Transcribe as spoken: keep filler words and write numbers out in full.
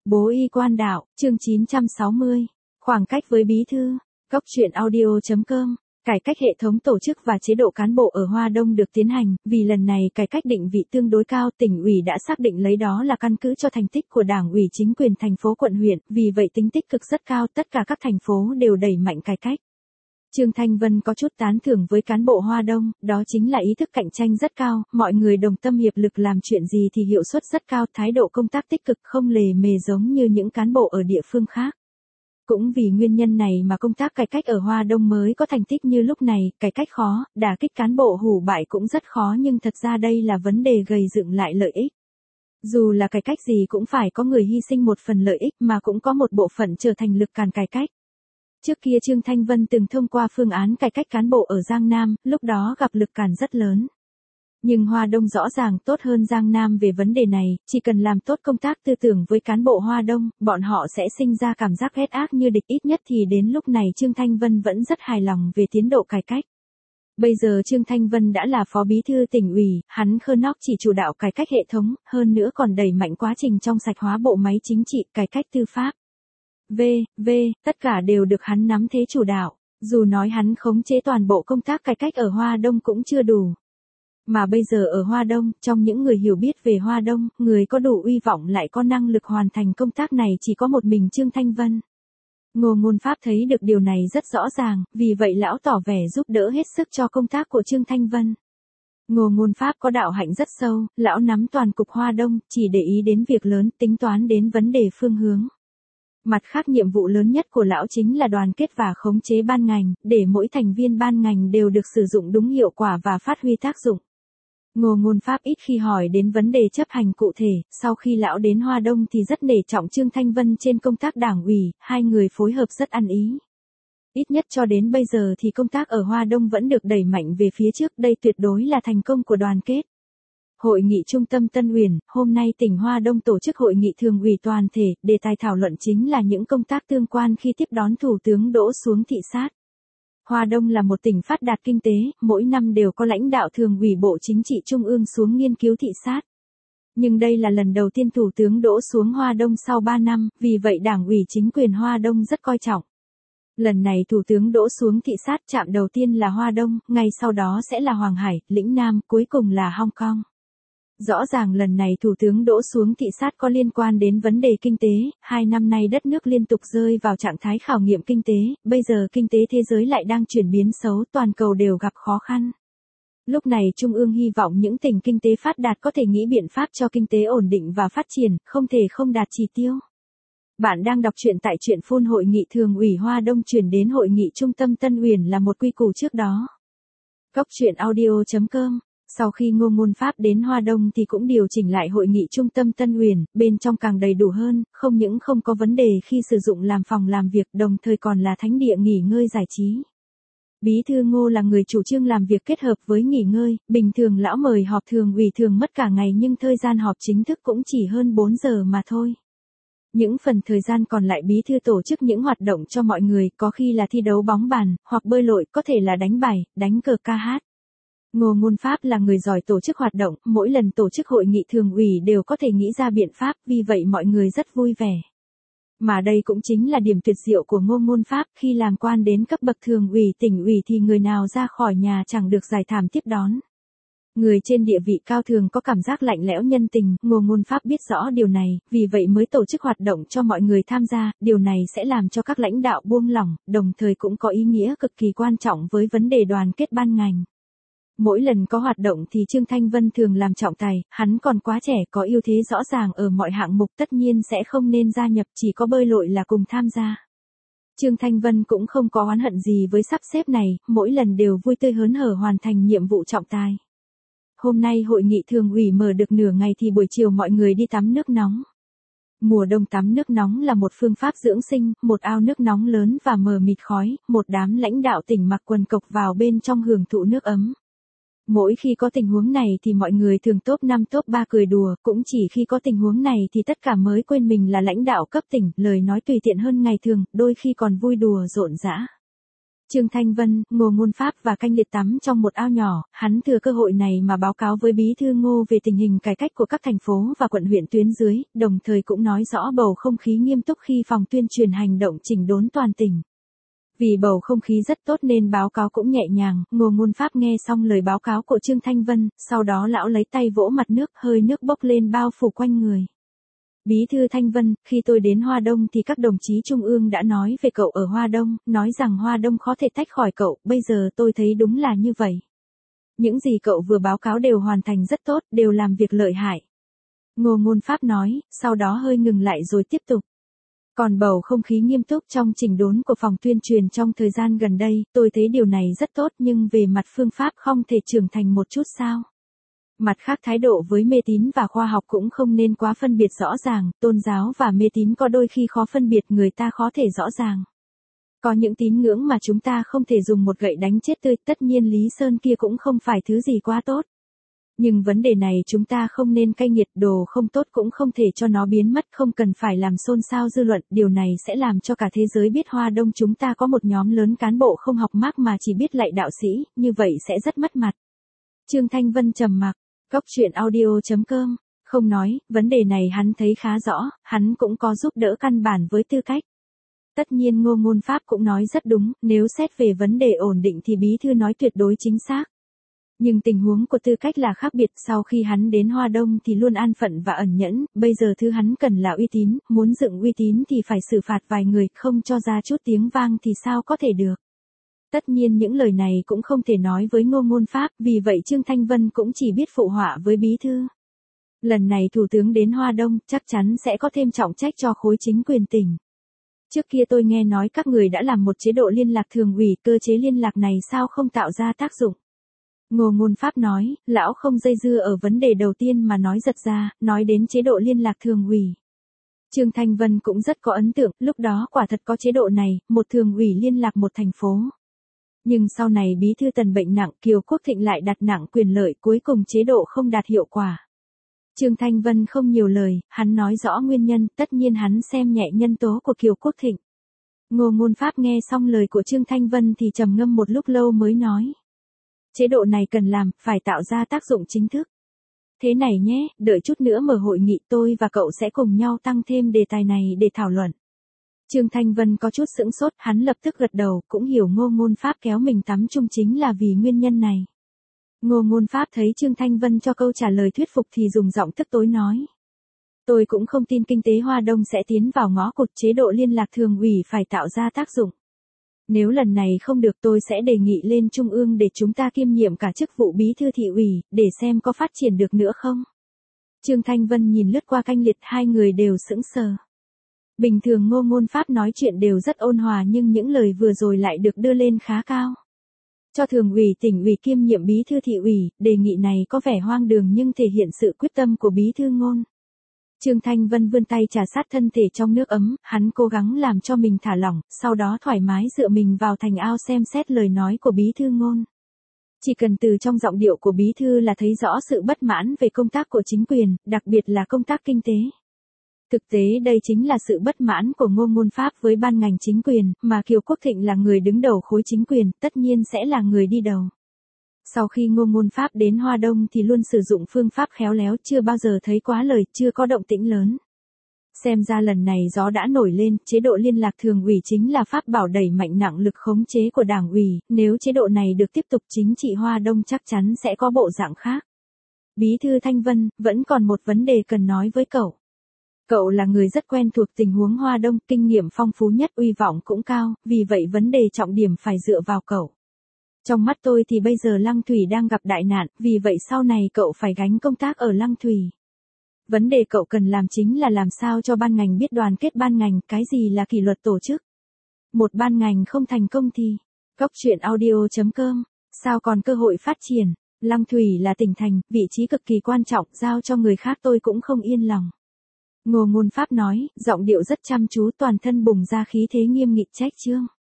Bố y quan đạo, chương chín trăm sáu mươi. Khoảng cách với bí thư. Cốc truyện audio chấm com. Cải cách hệ thống tổ chức và chế độ cán bộ ở Hoa Đông được tiến hành, vì lần này cải cách định vị tương đối cao, tỉnh ủy đã xác định lấy đó là căn cứ cho thành tích của Đảng ủy chính quyền thành phố quận huyện, vì vậy tính tích cực rất cao, tất cả các thành phố đều đẩy mạnh cải cách. Trương Thanh Vân có chút tán thưởng với cán bộ Hoa Đông, đó chính là ý thức cạnh tranh rất cao, mọi người đồng tâm hiệp lực làm chuyện gì thì hiệu suất rất cao, thái độ công tác tích cực không lề mề giống như những cán bộ ở địa phương khác. Cũng vì nguyên nhân này mà công tác cải cách ở Hoa Đông mới có thành tích như lúc này, cải cách khó, đả kích cán bộ hủ bại cũng rất khó, nhưng thật ra đây là vấn đề gầy dựng lại lợi ích. Dù là cải cách gì cũng phải có người hy sinh một phần lợi ích mà cũng có một bộ phận trở thành lực càn cải cách. Trước kia Trương Thanh Vân từng thông qua phương án cải cách cán bộ ở Giang Nam, lúc đó gặp lực cản rất lớn. Nhưng Hoa Đông rõ ràng tốt hơn Giang Nam về vấn đề này, chỉ cần làm tốt công tác tư tưởng với cán bộ Hoa Đông, bọn họ sẽ sinh ra cảm giác ghét ác như địch, ít nhất thì đến lúc này Trương Thanh Vân vẫn rất hài lòng về tiến độ cải cách. Bây giờ Trương Thanh Vân đã là phó bí thư tỉnh ủy, hắn khơ nóc chỉ chủ đạo cải cách hệ thống, hơn nữa còn đẩy mạnh quá trình trong sạch hóa bộ máy chính trị, cải cách tư pháp. V, V, tất cả đều được hắn nắm thế chủ đạo, dù nói hắn khống chế toàn bộ công tác cải cách ở Hoa Đông cũng chưa đủ. Mà bây giờ ở Hoa Đông, trong những người hiểu biết về Hoa Đông, người có đủ uy vọng lại có năng lực hoàn thành công tác này chỉ có một mình Trương Thanh Vân. Ngô Ngôn Pháp thấy được điều này rất rõ ràng, vì vậy lão tỏ vẻ giúp đỡ hết sức cho công tác của Trương Thanh Vân. Ngô Ngôn Pháp có đạo hạnh rất sâu, lão nắm toàn cục Hoa Đông, chỉ để ý đến việc lớn, tính toán đến vấn đề phương hướng. Mặt khác nhiệm vụ lớn nhất của lão chính là đoàn kết và khống chế ban ngành, để mỗi thành viên ban ngành đều được sử dụng đúng hiệu quả và phát huy tác dụng. Ngô Ngôn Pháp ít khi hỏi đến vấn đề chấp hành cụ thể, sau khi lão đến Hoa Đông thì rất nể trọng Trương Thanh Vân trên công tác đảng ủy, hai người phối hợp rất ăn ý. Ít nhất cho đến bây giờ thì công tác ở Hoa Đông vẫn được đẩy mạnh về phía trước, đây tuyệt đối là thành công của đoàn kết. Hội nghị trung tâm Tân Uyển, hôm nay tỉnh Hoa Đông tổ chức hội nghị thường ủy toàn thể, đề tài thảo luận chính là những công tác tương quan khi tiếp đón Thủ tướng Đỗ xuống thị sát. Hoa Đông là một tỉnh phát đạt kinh tế, mỗi năm đều có lãnh đạo thường ủy Bộ Chính trị Trung ương xuống nghiên cứu thị sát. Nhưng đây là lần đầu tiên Thủ tướng Đỗ xuống Hoa Đông sau ba năm, vì vậy Đảng ủy chính quyền Hoa Đông rất coi trọng. Lần này Thủ tướng Đỗ xuống thị sát, trạm đầu tiên là Hoa Đông, ngay sau đó sẽ là Hoàng Hải, Lĩnh Nam, cuối cùng là Hong Kong. Rõ ràng lần này Thủ tướng Đỗ xuống thị sát có liên quan đến vấn đề kinh tế, hai năm nay đất nước liên tục rơi vào trạng thái khảo nghiệm kinh tế, bây giờ kinh tế thế giới lại đang chuyển biến xấu, toàn cầu đều gặp khó khăn. Lúc này Trung ương hy vọng những tỉnh kinh tế phát đạt có thể nghĩ biện pháp cho kinh tế ổn định và phát triển, không thể không đạt chỉ tiêu. Bạn đang đọc truyện tại truyện phun hội nghị thường ủy Hoa Đông chuyển đến hội nghị trung tâm Tân Uyển là một quy củ trước đó. Cốc truyện audio chấm com. Sau khi Ngô Ngôn Pháp đến Hoa Đông thì cũng điều chỉnh lại hội nghị trung tâm Tân Uyển, bên trong càng đầy đủ hơn, không những không có vấn đề khi sử dụng làm phòng làm việc, đồng thời còn là thánh địa nghỉ ngơi giải trí. Bí thư Ngô là người chủ trương làm việc kết hợp với nghỉ ngơi, bình thường lão mời họp thường ủy thường mất cả ngày nhưng thời gian họp chính thức cũng chỉ hơn bốn giờ mà thôi. Những phần thời gian còn lại bí thư tổ chức những hoạt động cho mọi người, có khi là thi đấu bóng bàn, hoặc bơi lội, có thể là đánh bài, đánh cờ ca hát. Ngô Ngôn Pháp là người giỏi tổ chức hoạt động, mỗi lần tổ chức hội nghị thường ủy đều có thể nghĩ ra biện pháp, vì vậy mọi người rất vui vẻ. Mà đây cũng chính là điểm tuyệt diệu của Ngô Ngôn Pháp, khi làm quan đến cấp bậc thường ủy tỉnh ủy thì người nào ra khỏi nhà chẳng được giải thảm tiếp đón. Người trên địa vị cao thường có cảm giác lạnh lẽo nhân tình, Ngô Ngôn Pháp biết rõ điều này, vì vậy mới tổ chức hoạt động cho mọi người tham gia, điều này sẽ làm cho các lãnh đạo buông lỏng, đồng thời cũng có ý nghĩa cực kỳ quan trọng với vấn đề đoàn kết ban ngành. Mỗi lần có hoạt động thì Trương Thanh Vân thường làm trọng tài, hắn còn quá trẻ, có ưu thế rõ ràng ở mọi hạng mục, tất nhiên sẽ không nên gia nhập, chỉ có bơi lội là cùng tham gia. Trương Thanh Vân cũng không có oán hận gì với sắp xếp này, mỗi lần đều vui tươi hớn hở hoàn thành nhiệm vụ trọng tài. Hôm nay hội nghị thường ủy mở được nửa ngày thì buổi chiều mọi người đi tắm nước nóng. Mùa đông tắm nước nóng là một phương pháp dưỡng sinh, một ao nước nóng lớn và mờ mịt khói, một đám lãnh đạo tỉnh mặc quần cộc vào bên trong hưởng thụ nước ấm. Mỗi khi có tình huống này thì mọi người thường top năm top ba cười đùa, cũng chỉ khi có tình huống này thì tất cả mới quên mình là lãnh đạo cấp tỉnh, lời nói tùy tiện hơn ngày thường, đôi khi còn vui đùa rộn rã. Trương Thanh Vân, Ngô Ngôn Pháp và Canh Liệt tắm trong một ao nhỏ, hắn thừa cơ hội này mà báo cáo với Bí thư Ngô về tình hình cải cách của các thành phố và quận huyện tuyến dưới, đồng thời cũng nói rõ bầu không khí nghiêm túc khi phòng tuyên truyền hành động chỉnh đốn toàn tỉnh. Vì bầu không khí rất tốt nên báo cáo cũng nhẹ nhàng, Ngô Ngôn Pháp nghe xong lời báo cáo của Trương Thanh Vân, sau đó lão lấy tay vỗ mặt nước, hơi nước bốc lên bao phủ quanh người. Bí thư Thanh Vân, khi tôi đến Hoa Đông thì các đồng chí Trung ương đã nói về cậu ở Hoa Đông, nói rằng Hoa Đông khó thể tách khỏi cậu, bây giờ tôi thấy đúng là như vậy. Những gì cậu vừa báo cáo đều hoàn thành rất tốt, đều làm việc lợi hại. Ngô Ngôn Pháp nói, sau đó hơi ngừng lại rồi tiếp tục. Còn bầu không khí nghiêm túc trong chỉnh đốn của phòng tuyên truyền trong thời gian gần đây, tôi thấy điều này rất tốt nhưng về mặt phương pháp không thể trưởng thành một chút sao? Mặt khác thái độ với mê tín và khoa học cũng không nên quá phân biệt rõ ràng, tôn giáo và mê tín có đôi khi khó phân biệt, người ta khó thể rõ ràng. Có những tín ngưỡng mà chúng ta không thể dùng một gậy đánh chết tươi, tất nhiên Lý Sơn kia cũng không phải thứ gì quá tốt. Nhưng vấn đề này chúng ta không nên cay nghiệt, đồ không tốt cũng không thể cho nó biến mất, không cần phải làm xôn xao dư luận, điều này sẽ làm cho cả thế giới biết Hoa Đông chúng ta có một nhóm lớn cán bộ không học Mác mà chỉ biết lạy đạo sĩ, như vậy sẽ rất mất mặt. Trương Thanh Vân trầm mặc. Góc truyện audio chấm com, không nói, vấn đề này hắn thấy khá rõ, hắn cũng có giúp đỡ căn bản với tư cách. Tất nhiên Ngô Ngôn Pháp cũng nói rất đúng, nếu xét về vấn đề ổn định thì bí thư nói tuyệt đối chính xác. Nhưng tình huống của tư cách là khác biệt, sau khi hắn đến Hoa Đông thì luôn an phận và ẩn nhẫn, bây giờ thứ hắn cần là uy tín, muốn dựng uy tín thì phải xử phạt vài người, không cho ra chút tiếng vang thì sao có thể được. Tất nhiên những lời này cũng không thể nói với Ngô Ngôn Pháp, vì vậy Trương Thanh Vân cũng chỉ biết phụ họa với bí thư. Lần này Thủ tướng đến Hoa Đông, chắc chắn sẽ có thêm trọng trách cho khối chính quyền tỉnh. Trước kia tôi nghe nói các người đã làm một chế độ liên lạc thường ủy, cơ chế liên lạc này sao không tạo ra tác dụng. Ngô Ngôn Pháp nói, lão không dây dưa ở vấn đề đầu tiên mà nói giật ra, nói đến chế độ liên lạc thường ủy. Trương Thanh Vân cũng rất có ấn tượng, lúc đó quả thật có chế độ này, một thường ủy liên lạc một thành phố. Nhưng sau này bí thư Tần bệnh nặng, Kiều Quốc Thịnh lại đặt nặng quyền lợi, cuối cùng chế độ không đạt hiệu quả. Trương Thanh Vân không nhiều lời, hắn nói rõ nguyên nhân, tất nhiên hắn xem nhẹ nhân tố của Kiều Quốc Thịnh. Ngô Ngôn Pháp nghe xong lời của Trương Thanh Vân thì trầm ngâm một lúc lâu mới nói. Chế độ này cần làm, phải tạo ra tác dụng chính thức. Thế này nhé, đợi chút nữa mở hội nghị tôi và cậu sẽ cùng nhau tăng thêm đề tài này để thảo luận. Trương Thanh Vân có chút sững sốt, hắn lập tức gật đầu, cũng hiểu Ngô Ngôn Pháp kéo mình tắm chung chính là vì nguyên nhân này. Ngô Ngôn Pháp thấy Trương Thanh Vân cho câu trả lời thuyết phục thì dùng giọng tức tối nói. Tôi cũng không tin kinh tế Hoa Đông sẽ tiến vào ngõ cụt, chế độ liên lạc thường ủy phải tạo ra tác dụng. Nếu lần này không được tôi sẽ đề nghị lên Trung ương để chúng ta kiêm nhiệm cả chức vụ bí thư thị ủy, để xem có phát triển được nữa không. Trương Thanh Vân nhìn lướt qua Canh Liệt, hai người đều sững sờ. Bình thường Ngô Ngôn Pháp nói chuyện đều rất ôn hòa nhưng những lời vừa rồi lại được đưa lên khá cao. Cho thường ủy tỉnh ủy kiêm nhiệm bí thư thị ủy, đề nghị này có vẻ hoang đường nhưng thể hiện sự quyết tâm của bí thư Ngôn. Trương Thanh Vân vươn tay trà sát thân thể trong nước ấm, hắn cố gắng làm cho mình thả lỏng, sau đó thoải mái dựa mình vào thành ao xem xét lời nói của bí thư Ngôn. Chỉ cần từ trong giọng điệu của bí thư là thấy rõ sự bất mãn về công tác của chính quyền, đặc biệt là công tác kinh tế. Thực tế đây chính là sự bất mãn của Ngô Ngôn Pháp với ban ngành chính quyền, mà Kiều Quốc Thịnh là người đứng đầu khối chính quyền, tất nhiên sẽ là người đi đầu. Sau khi Ngô Ngôn Pháp đến Hoa Đông thì luôn sử dụng phương pháp khéo léo, chưa bao giờ thấy quá lời, chưa có động tĩnh lớn. Xem ra lần này gió đã nổi lên, chế độ liên lạc thường ủy chính là pháp bảo đẩy mạnh nặng lực khống chế của đảng ủy, nếu chế độ này được tiếp tục chính trị Hoa Đông chắc chắn sẽ có bộ dạng khác. Bí thư Thanh Vân, vẫn còn một vấn đề cần nói với cậu. Cậu là người rất quen thuộc tình huống Hoa Đông, kinh nghiệm phong phú nhất, uy vọng cũng cao, vì vậy vấn đề trọng điểm phải dựa vào cậu. Trong mắt tôi thì bây giờ Lăng Thủy đang gặp đại nạn, vì vậy sau này cậu phải gánh công tác ở Lăng Thủy. Vấn đề cậu cần làm chính là làm sao cho ban ngành biết đoàn kết ban ngành, cái gì là kỷ luật tổ chức. Một ban ngành không thành công thì, góc truyện audio chấm com, sao còn cơ hội phát triển. Lăng Thủy là tỉnh thành, vị trí cực kỳ quan trọng, giao cho người khác tôi cũng không yên lòng. Ngô Ngôn Pháp nói, giọng điệu rất chăm chú, toàn thân bùng ra khí thế nghiêm nghị trách chương.